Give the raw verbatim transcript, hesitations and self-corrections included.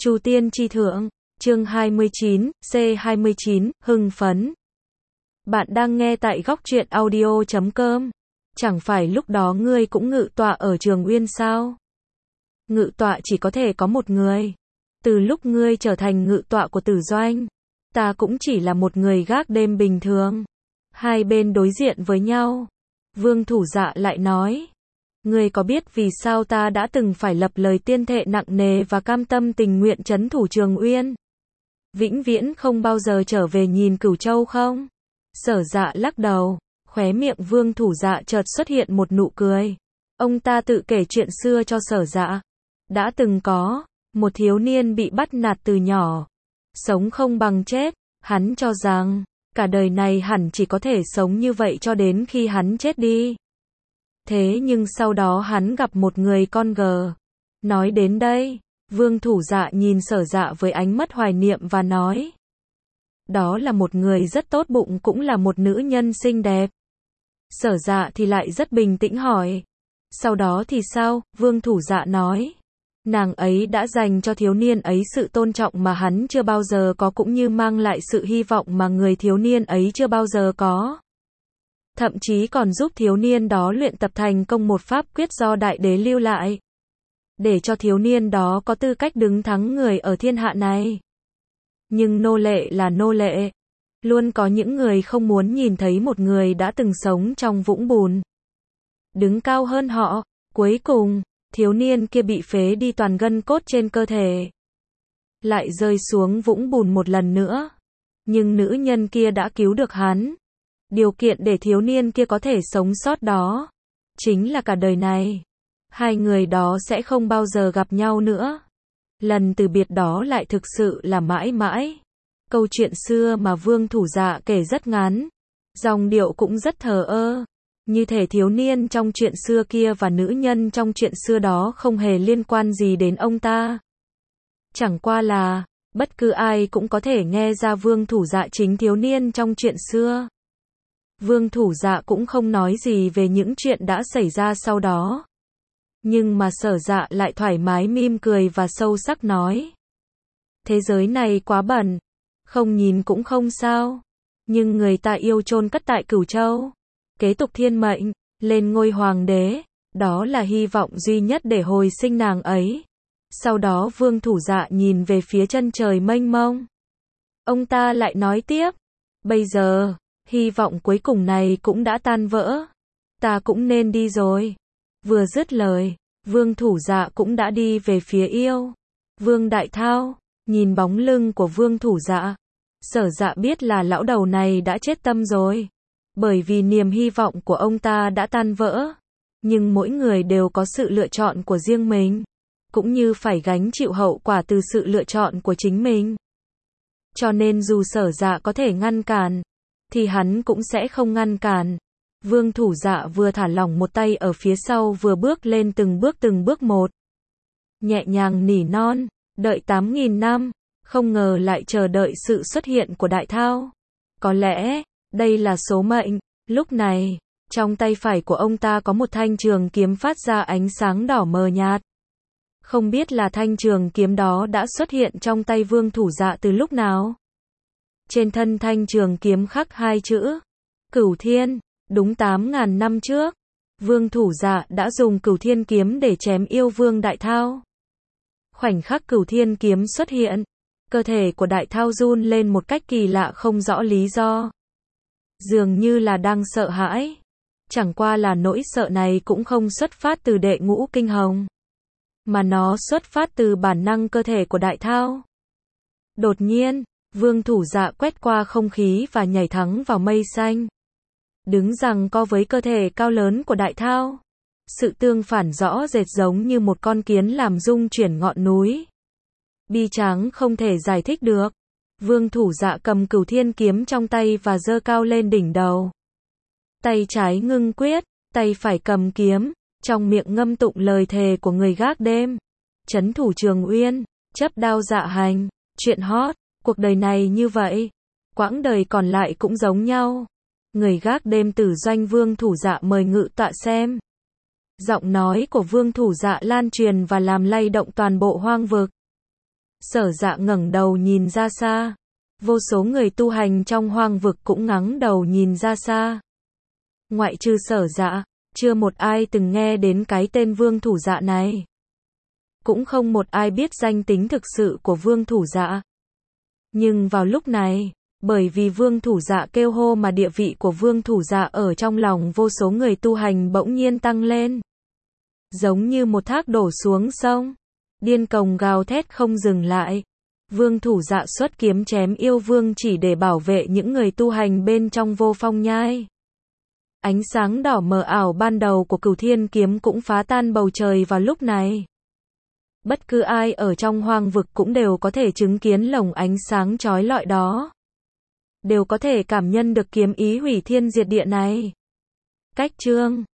Chu Tiên Chi Thượng, chương hai mươi chín, C hai mươi chín, hưng phấn. Bạn đang nghe tại góc truyện audio chấm com. Chẳng phải lúc đó ngươi cũng ngự tọa ở Trường Uyên sao? Ngự tọa chỉ có thể có một người. Từ lúc ngươi trở thành ngự tọa của Tử Doanh, ta cũng chỉ là một người gác đêm bình thường. Hai bên đối diện với nhau. Vương Thủ Dạ lại nói, ngươi có biết vì sao ta đã từng phải lập lời tiên thệ nặng nề và cam tâm tình nguyện trấn thủ Trường Uyên, vĩnh viễn không bao giờ trở về nhìn Cửu Châu không? Sở Dạ lắc đầu, khóe miệng Vương Thủ Dạ chợt xuất hiện một nụ cười. Ông ta tự kể chuyện xưa cho Sở Dạ. Đã từng có một thiếu niên bị bắt nạt từ nhỏ, sống không bằng chết. Hắn cho rằng cả đời này hẳn chỉ có thể sống như vậy cho đến khi hắn chết đi. Thế nhưng sau đó hắn gặp một người con gờ. Nói đến đây, Vương Thủ Dạ nhìn Sở Dạ với ánh mắt hoài niệm và nói, đó là một người rất tốt bụng, cũng là một nữ nhân xinh đẹp. Sở Dạ thì lại rất bình tĩnh hỏi, sau đó thì sao? Vương Thủ Dạ nói, nàng ấy đã dành cho thiếu niên ấy sự tôn trọng mà hắn chưa bao giờ có, cũng như mang lại sự hy vọng mà người thiếu niên ấy chưa bao giờ có. Thậm chí còn giúp thiếu niên đó luyện tập thành công một pháp quyết do đại đế lưu lại, để cho thiếu niên đó có tư cách đứng thắng người ở thiên hạ này. Nhưng nô lệ là nô lệ. Luôn có những người không muốn nhìn thấy một người đã từng sống trong vũng bùn đứng cao hơn họ. Cuối cùng, thiếu niên kia bị phế đi toàn gân cốt trên cơ thể, lại rơi xuống vũng bùn một lần nữa. Nhưng nữ nhân kia đã cứu được hắn. Điều kiện để thiếu niên kia có thể sống sót đó chính là cả đời này hai người đó sẽ không bao giờ gặp nhau nữa. Lần từ biệt đó lại thực sự là mãi mãi. Câu chuyện xưa mà Vương Thủ Dạ kể rất ngắn, dòng điệu cũng rất thờ ơ, như thể thiếu niên trong chuyện xưa kia và nữ nhân trong chuyện xưa đó không hề liên quan gì đến ông ta. Chẳng qua là, bất cứ ai cũng có thể nghe ra Vương Thủ Dạ chính thiếu niên trong chuyện xưa. Vương Thủ Dạ cũng không nói gì về những chuyện đã xảy ra sau đó. Nhưng mà Sở Dạ lại thoải mái mỉm cười và sâu sắc nói, thế giới này quá bẩn, không nhìn cũng không sao. Nhưng người ta yêu chôn cất tại Cửu Châu, kế tục thiên mệnh, lên ngôi hoàng đế, đó là hy vọng duy nhất để hồi sinh nàng ấy. Sau đó Vương Thủ Dạ nhìn về phía chân trời mênh mông. Ông ta lại nói tiếp, bây giờ, hy vọng cuối cùng này cũng đã tan vỡ. Ta cũng nên đi rồi. Vừa dứt lời, Vương Thủ Dạ cũng đã đi về phía yêu Vương Đại Thao. Nhìn bóng lưng của Vương Thủ Dạ, Sở Dạ biết là lão đầu này đã chết tâm rồi. Bởi vì niềm hy vọng của ông ta đã tan vỡ. Nhưng mỗi người đều có sự lựa chọn của riêng mình, cũng như phải gánh chịu hậu quả từ sự lựa chọn của chính mình. Cho nên dù Sở Dạ có thể ngăn cản, thì hắn cũng sẽ không ngăn cản. Vương Thủ Dạ vừa thả lỏng một tay ở phía sau, vừa bước lên từng bước từng bước một. Nhẹ nhàng nỉ non, đợi tám nghìn năm, không ngờ lại chờ đợi sự xuất hiện của Đại Thao. Có lẽ, đây là số mệnh. Lúc này, trong tay phải của ông ta có một thanh trường kiếm phát ra ánh sáng đỏ mờ nhạt. Không biết là thanh trường kiếm đó đã xuất hiện trong tay Vương Thủ Dạ từ lúc nào. Trên thân thanh trường kiếm khắc hai chữ Cửu Thiên. Đúng tám ngàn năm trước, Vương Thủ Dạ đã dùng Cửu Thiên kiếm để chém yêu Vương Đại Thao. Khoảnh khắc Cửu Thiên kiếm xuất hiện, cơ thể của Đại Thao run lên một cách kỳ lạ không rõ lý do. Dường như là đang sợ hãi. Chẳng qua là nỗi sợ này cũng không xuất phát từ đệ ngũ kinh hồng, mà nó xuất phát từ bản năng cơ thể của Đại Thao. Đột nhiên, Vương Thủ Dạ quét qua không khí và nhảy thẳng vào mây xanh, đứng giằng co với cơ thể cao lớn của Đại Thao. Sự tương phản rõ rệt giống như một con kiến làm rung chuyển ngọn núi. Bi tráng không thể giải thích được. Vương Thủ Dạ cầm Cửu Thiên kiếm trong tay và giơ cao lên đỉnh đầu. Tay trái ngưng quyết, tay phải cầm kiếm, trong miệng ngâm tụng lời thề của người gác đêm. Trấn thủ Trường Uyên, chấp đao dạ hành, chuyện hot, cuộc đời này như vậy, quãng đời còn lại cũng giống nhau. Người gác đêm Tử Doanh Vương Thủ Dạ mời ngự tọa xem. Giọng nói của Vương Thủ Dạ lan truyền và làm lay động toàn bộ hoang vực. Sở Dạ ngẩng đầu nhìn ra xa. Vô số người tu hành trong hoang vực cũng ngẩng đầu nhìn ra xa. Ngoại trừ Sở Dạ, chưa một ai từng nghe đến cái tên Vương Thủ Dạ này. Cũng không một ai biết danh tính thực sự của Vương Thủ Dạ. Nhưng vào lúc này, bởi vì Vương Thủ Dạ kêu hô mà địa vị của Vương Thủ Dạ ở trong lòng vô số người tu hành bỗng nhiên tăng lên. Giống như một thác đổ xuống sông, điên cuồng gào thét không dừng lại. Vương Thủ Dạ xuất kiếm chém yêu vương chỉ để bảo vệ những người tu hành bên trong Vô Phong Nhai. Ánh sáng đỏ mờ ảo ban đầu của Cửu Thiên kiếm cũng phá tan bầu trời vào lúc này. Bất cứ ai ở trong hoang vực cũng đều có thể chứng kiến lồng ánh sáng chói lọi đó. Đều có thể cảm nhận được kiếm ý hủy thiên diệt địa này. Cách chương